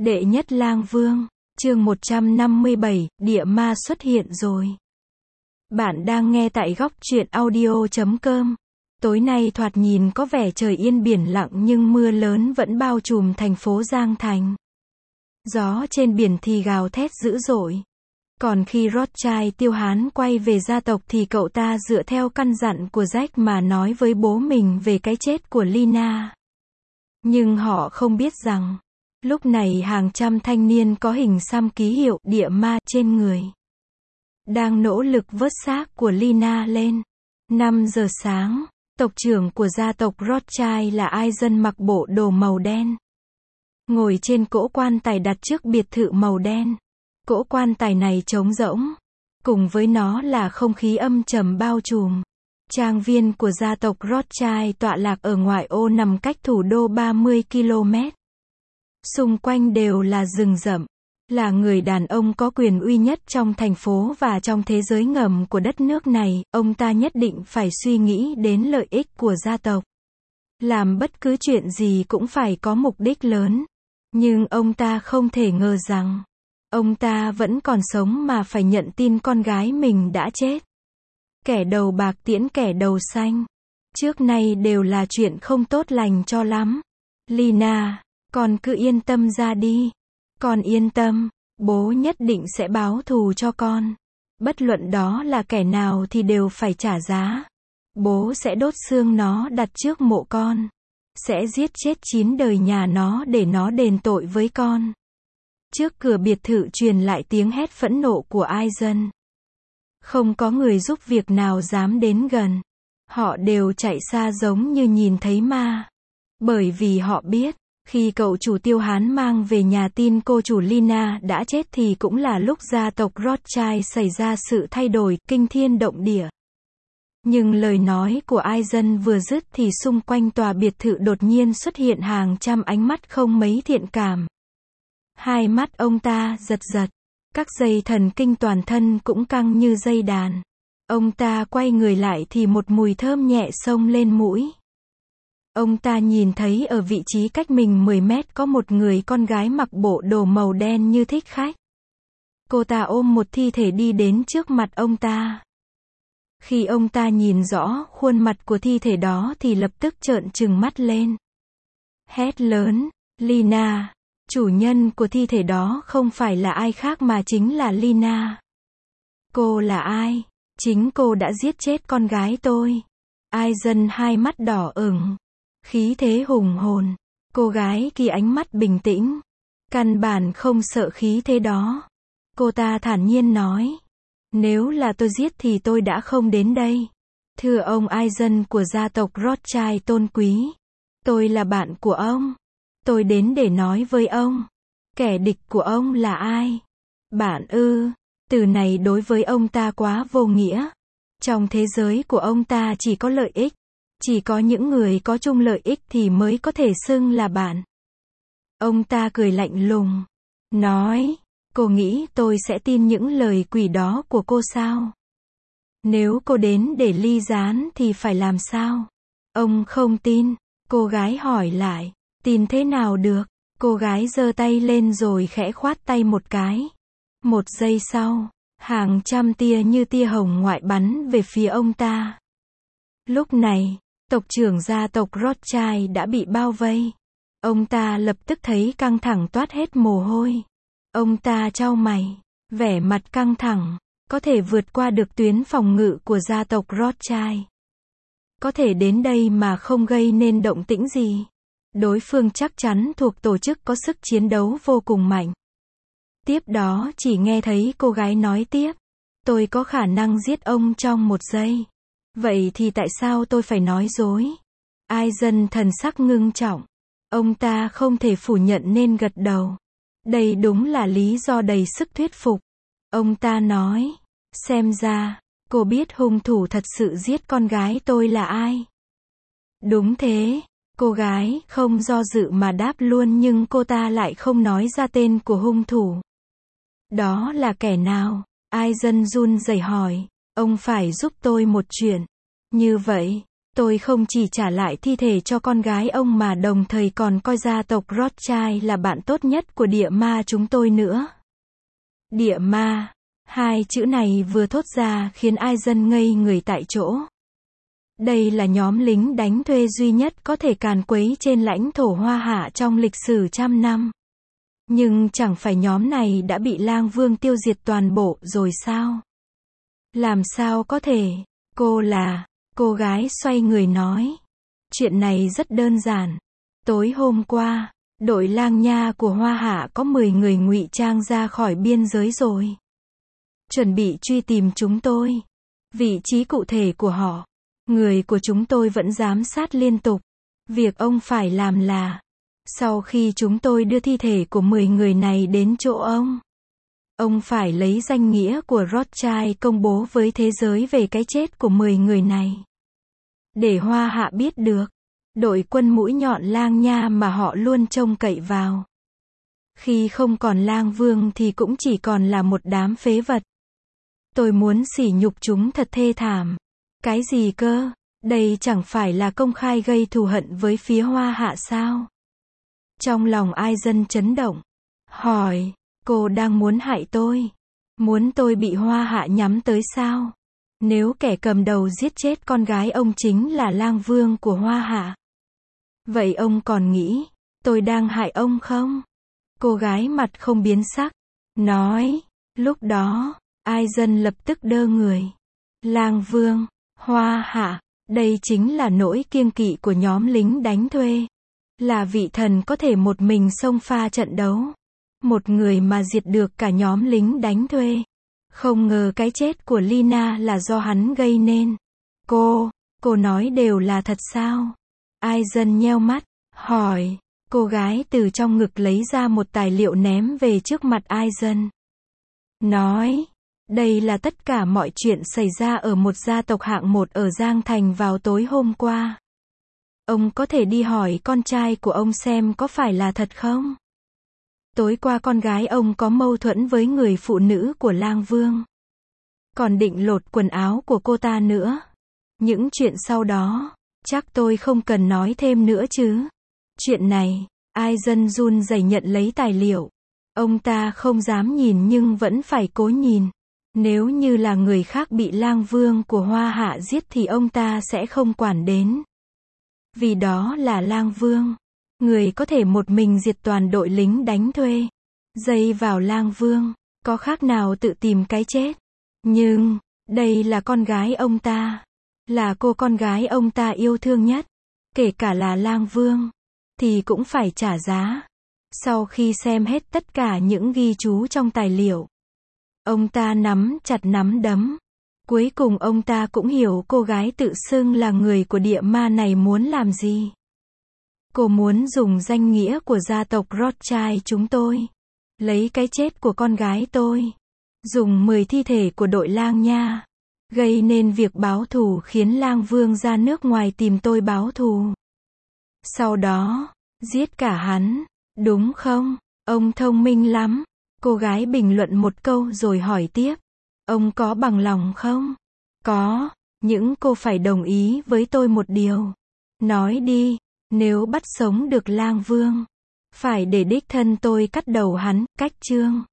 Đệ nhất lang vương, chương 157, địa ma xuất hiện rồi. Bạn đang nghe tại góc truyện audio.com. Tối nay thoạt nhìn có vẻ trời yên biển lặng nhưng mưa lớn vẫn bao trùm thành phố Giang Thành. Gió trên biển thì gào thét dữ dội. Còn khi Rothschild Tiêu Hán quay về gia tộc thì cậu ta dựa theo căn dặn của Jack mà nói với bố mình về cái chết của Lina. Nhưng họ không biết rằng, lúc này hàng trăm thanh niên có hình xăm ký hiệu địa ma trên người đang nỗ lực vớt xác của Lina lên. 5 giờ sáng, tộc trưởng của gia tộc Rothschild là Aizen mặc bộ đồ màu đen, ngồi trên cỗ quan tài đặt trước biệt thự màu đen. Cỗ quan tài này trống rỗng, cùng với nó là không khí âm trầm bao trùm. Trang viên của gia tộc Rothschild tọa lạc ở ngoại ô nằm cách thủ đô 30 km. Xung quanh đều là rừng rậm. Là người đàn ông có quyền uy nhất trong thành phố và trong thế giới ngầm của đất nước này, ông ta nhất định phải suy nghĩ đến lợi ích của gia tộc. Làm bất cứ chuyện gì cũng phải có mục đích lớn. Nhưng ông ta không thể ngờ rằng, ông ta vẫn còn sống mà phải nhận tin con gái mình đã chết. Kẻ đầu bạc tiễn kẻ đầu xanh. Trước nay đều là chuyện không tốt lành cho lắm. Lina, con cứ yên tâm ra đi. Con yên tâm, bố nhất định sẽ báo thù cho con. Bất luận đó là kẻ nào thì đều phải trả giá. Bố sẽ đốt xương nó đặt trước mộ con. Sẽ giết chết 9 đời nhà nó để nó đền tội với con. Trước cửa biệt thự truyền lại tiếng hét phẫn nộ của Aizen. Không có người giúp việc nào dám đến gần. Họ đều chạy xa giống như nhìn thấy ma. Bởi vì họ biết, khi cậu chủ Tiêu Hán mang về nhà tin cô chủ Lina đã chết thì cũng là lúc gia tộc Rothschild xảy ra sự thay đổi kinh thiên động địa. Nhưng lời nói của Aizen vừa dứt thì xung quanh tòa biệt thự đột nhiên xuất hiện hàng trăm ánh mắt không mấy thiện cảm. Hai mắt ông ta giật giật. Các dây thần kinh toàn thân cũng căng như dây đàn. Ông ta quay người lại thì một mùi thơm nhẹ xông lên mũi. Ông ta nhìn thấy ở vị trí cách mình 10 mét có một người con gái mặc bộ đồ màu đen như thích khách. Cô ta ôm một thi thể đi đến trước mặt ông ta. Khi ông ta nhìn rõ khuôn mặt của thi thể đó thì lập tức trợn trừng mắt lên. Hét lớn, Lina. Chủ nhân của thi thể đó không phải là ai khác mà chính là Lina. Cô là ai? Chính cô đã giết chết con gái tôi. Aizen hai mắt đỏ ửng, khí thế hùng hồn. Cô gái kia ánh mắt bình tĩnh, căn bản không sợ khí thế đó. Cô ta thản nhiên nói, nếu là tôi giết thì tôi đã không đến đây. Thưa ông Aizen của gia tộc Rothschild tôn quý, tôi là bạn của ông. Tôi đến để nói với ông, kẻ địch của ông là ai? Bạn ư? Từ này đối với ông ta quá vô nghĩa. Trong thế giới của ông ta chỉ có lợi ích. Chỉ có những người có chung lợi ích thì mới có thể xưng là bạn. Ông ta cười lạnh lùng, nói, cô nghĩ tôi sẽ tin những lời quỷ đó của cô sao? Nếu cô đến để ly gián thì phải làm sao? Ông không tin. Cô gái hỏi lại, tin thế nào được? Cô gái giơ tay lên rồi khẽ khoát tay một cái. Một giây sau, hàng trăm tia như tia hồng ngoại bắn về phía ông ta. Lúc này, tộc trưởng gia tộc Rothschild đã bị bao vây. Ông ta lập tức thấy căng thẳng toát hết mồ hôi. Ông ta chau mày, vẻ mặt căng thẳng, có thể vượt qua được tuyến phòng ngự của gia tộc Rothschild. Có thể đến đây mà không gây nên động tĩnh gì. Đối phương chắc chắn thuộc tổ chức có sức chiến đấu vô cùng mạnh. Tiếp đó chỉ nghe thấy cô gái nói tiếp, tôi có khả năng giết ông trong 1 giây. Vậy thì tại sao tôi phải nói dối? Aizen thần sắc ngưng trọng. Ông ta không thể phủ nhận nên gật đầu. Đây đúng là lý do đầy sức thuyết phục. Ông ta nói, xem ra, cô biết hung thủ thật sự giết con gái tôi là ai? Đúng thế. Cô gái không do dự mà đáp luôn nhưng cô ta lại không nói ra tên của hung thủ. Đó là kẻ nào? Aizen run rẩy hỏi, ông phải giúp tôi một chuyện. Như vậy, Tôi không chỉ trả lại thi thể cho con gái ông mà đồng thời còn coi gia tộc Rothschild là bạn tốt nhất của địa ma chúng tôi nữa. Địa ma. Hai chữ này vừa thốt ra khiến ai dân ngây người tại chỗ. Đây là nhóm lính đánh thuê duy nhất có thể càn quấy trên lãnh thổ Hoa Hạ trong lịch sử trăm năm. Nhưng chẳng phải nhóm này đã bị Lang Vương tiêu diệt toàn bộ rồi sao? Làm sao có thể? Cô gái xoay người nói. Chuyện này rất đơn giản. Tối hôm qua, đội Lang Nha của Hoa Hạ có 10 người ngụy trang ra khỏi biên giới rồi. Chuẩn bị truy tìm chúng tôi. Vị trí cụ thể của họ. Người của chúng tôi vẫn giám sát liên tục. Việc ông phải làm là, sau khi chúng tôi đưa thi thể của 10 người này đến chỗ ông phải lấy danh nghĩa của Rothschild công bố với thế giới về cái chết của 10 người này. Để Hoa Hạ biết được, đội quân mũi nhọn Lang Nha mà họ luôn trông cậy vào. Khi không còn Lang Vương thì cũng chỉ còn là một đám phế vật. Tôi muốn sỉ nhục chúng thật thê thảm. Cái gì cơ? Đây chẳng phải là công khai gây thù hận với phía Hoa Hạ sao? Trong lòng ai dân chấn động. Hỏi, cô đang muốn hại tôi? Muốn tôi bị Hoa Hạ nhắm tới sao? Nếu kẻ cầm đầu giết chết con gái ông chính là Lang Vương của Hoa Hạ, vậy ông còn nghĩ tôi đang hại ông không? Cô gái mặt không biến sắc, nói. Lúc đó, ai dân lập tức đơ người. Lang Vương, Hoa Hạ, đây chính là nỗi kiêng kỵ của nhóm lính đánh thuê. Là vị thần có thể một mình xông pha trận đấu. Một người mà diệt được cả nhóm lính đánh thuê. Không ngờ cái chết của Lina là do hắn gây nên. Cô nói đều là thật sao? Ai dân nheo mắt, hỏi. Cô gái từ trong ngực lấy ra một tài liệu ném về trước mặt ai dân. Nói. Đây là tất cả mọi chuyện xảy ra ở một gia tộc hạng 1 ở Giang Thành vào tối hôm qua. Ông có thể đi hỏi con trai của ông xem có phải là thật không? Tối qua con gái ông có mâu thuẫn với người phụ nữ của Lang Vương. Còn định lột quần áo của cô ta nữa. Những chuyện sau đó, chắc tôi không cần nói thêm nữa chứ. Chuyện này, ai dân run rẩy nhận lấy tài liệu. Ông ta không dám nhìn nhưng vẫn phải cố nhìn. Nếu như là người khác bị Lang Vương của Hoa Hạ giết thì ông ta sẽ không quản đến. Vì đó là Lang Vương. Người có thể một mình diệt toàn đội lính đánh thuê. Dây vào Lang Vương, có khác nào tự tìm cái chết. Nhưng, đây là con gái ông ta. Là cô con gái ông ta yêu thương nhất. Kể cả là Lang Vương, thì cũng phải trả giá. Sau khi xem hết tất cả những ghi chú trong tài liệu, ông ta nắm chặt nắm đấm. Cuối cùng ông ta cũng hiểu cô gái tự xưng là người của địa ma này muốn làm gì. Cô muốn dùng danh nghĩa của gia tộc Rothschild chúng tôi. Lấy cái chết của con gái tôi. Dùng 10 thi thể của đội Lang Nha. Gây nên việc báo thù khiến Lang Vương ra nước ngoài tìm tôi báo thù. Sau đó, giết cả hắn. Đúng không? Ông thông minh lắm. Cô gái bình luận một câu rồi hỏi tiếp. Ông có bằng lòng không? Có, nhưng cô phải đồng ý với tôi một điều. Nói đi, nếu bắt sống được Lang Vương, phải để đích thân tôi cắt đầu hắn, cách chương.